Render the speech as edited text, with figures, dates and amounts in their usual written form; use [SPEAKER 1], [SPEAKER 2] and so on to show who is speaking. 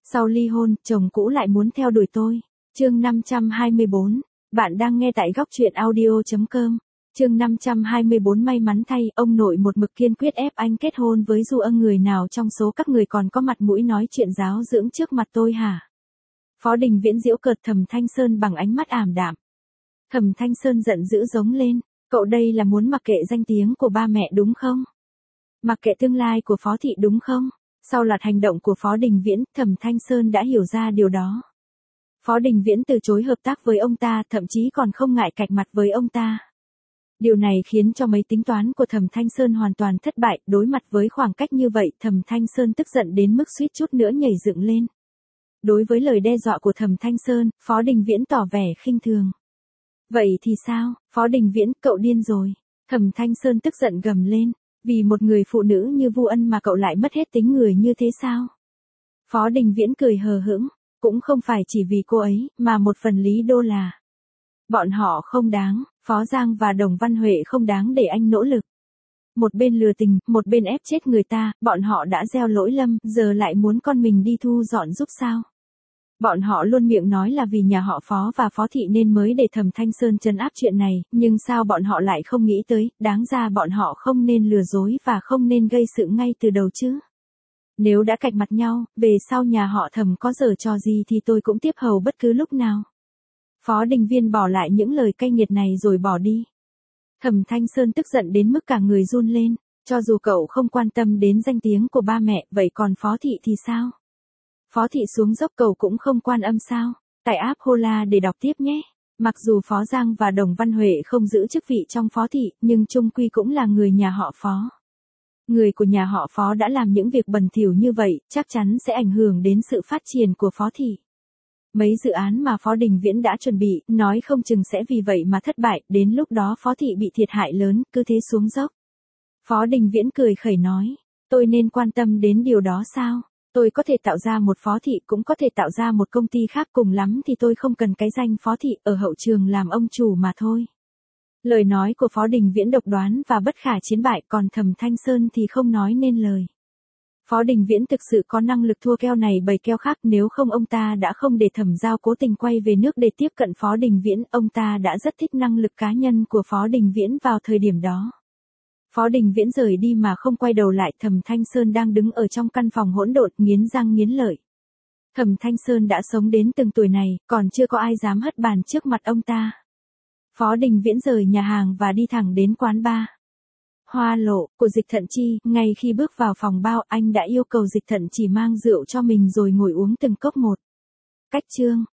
[SPEAKER 1] Sau ly hôn, chồng cũ lại muốn theo đuổi tôi. Chương 524. Bạn đang nghe tại góc truyện audio.com. Chương 524. May mắn thay, ông nội một mực kiên quyết ép anh kết hôn với Du Ân, người nào trong số các người còn có mặt mũi nói chuyện giáo dưỡng trước mặt tôi hả? Phó Đình Viễn giễu cợt Thẩm Thanh Sơn bằng ánh mắt ảm đạm. Thẩm Thanh Sơn giận dữ giống lên, cậu đây là muốn mặc kệ danh tiếng của ba mẹ đúng không? Mặc kệ tương lai của Phó Thị đúng không? Sau loạt hành động của Phó Đình Viễn, Thẩm Thanh Sơn đã hiểu ra điều đó. Phó Đình Viễn từ chối hợp tác với ông ta, thậm chí còn không ngại cạch mặt với ông ta. Điều này khiến cho mấy tính toán của Thẩm Thanh Sơn hoàn toàn thất bại. Đối mặt với khoảng cách như vậy, Thẩm Thanh Sơn tức giận đến mức suýt chút nữa nhảy dựng lên. Đối với lời đe dọa của Thẩm Thanh Sơn, Phó Đình Viễn tỏ vẻ khinh thường. Vậy thì sao, Phó Đình Viễn, cậu điên rồi. Thẩm Thanh Sơn tức giận gầm lên. Vì một người phụ nữ như Vu Ân mà cậu lại mất hết tính người như thế sao? Phó Đình Viễn cười hờ hững. Cũng không phải chỉ vì cô ấy, mà một phần lý do là bọn họ không đáng, Phó Giang và Đồng Văn Huệ không đáng để anh nỗ lực. Một bên lừa tình, một bên ép chết người ta, bọn họ đã gieo lỗi lầm, giờ lại muốn con mình đi thu dọn giúp sao? Bọn họ luôn miệng nói là vì nhà họ Phó và Phó Thị nên mới để Thẩm Thanh Sơn trấn áp chuyện này, nhưng sao bọn họ lại không nghĩ tới, đáng ra bọn họ không nên lừa dối và không nên gây sự ngay từ đầu chứ. Nếu đã cạch mặt nhau, về sau nhà họ Thẩm có giở trò gì thì tôi cũng tiếp hầu bất cứ lúc nào. Phó Đình Viên bỏ lại những lời cay nghiệt này rồi bỏ đi. Thẩm Thanh Sơn tức giận đến mức cả người run lên, cho dù cậu không quan tâm đến danh tiếng của ba mẹ, vậy còn Phó Thị thì sao? Phó Thị xuống dốc cậu cũng không quan âm sao? Tải app Hola để đọc tiếp nhé. Mặc dù Phó Giang và Đồng Văn Huệ không giữ chức vị trong Phó Thị, nhưng chung quy cũng là người nhà họ Phó. Người của nhà họ Phó đã làm những việc bẩn thỉu như vậy, chắc chắn sẽ ảnh hưởng đến sự phát triển của Phó Thị. Mấy dự án mà Phó Đình Viễn đã chuẩn bị, nói không chừng sẽ vì vậy mà thất bại, đến lúc đó Phó Thị bị thiệt hại lớn, cứ thế xuống dốc. Phó Đình Viễn cười khẩy nói, tôi nên quan tâm đến điều đó sao? Tôi có thể tạo ra một Phó Thị, cũng có thể tạo ra một công ty khác, cùng lắm thì tôi không cần cái danh Phó Thị, ở hậu trường làm ông chủ mà thôi. Lời nói của Phó Đình Viễn độc đoán và bất khả chiến bại, còn Thẩm Thanh Sơn thì không nói nên lời. Phó Đình Viễn thực sự có năng lực thua keo này bầy keo khác, nếu không ông ta đã không để Thẩm Giao cố tình quay về nước để tiếp cận Phó Đình Viễn, ông ta đã rất thích năng lực cá nhân của Phó Đình Viễn vào thời điểm đó. Phó Đình Viễn rời đi mà không quay đầu lại, Thẩm Thanh Sơn đang đứng ở trong căn phòng hỗn độn, nghiến răng nghiến lợi. Thẩm Thanh Sơn đã sống đến từng tuổi này, còn chưa có ai dám hất bàn trước mặt ông ta. Phó Đình Viễn rời nhà hàng và đi thẳng đến quán bar Hoa Lộ của Dịch Thận Chi. Ngay khi bước vào phòng bao, anh đã yêu cầu Dịch Thận chỉ mang rượu cho mình rồi ngồi uống từng cốc một. Cách chương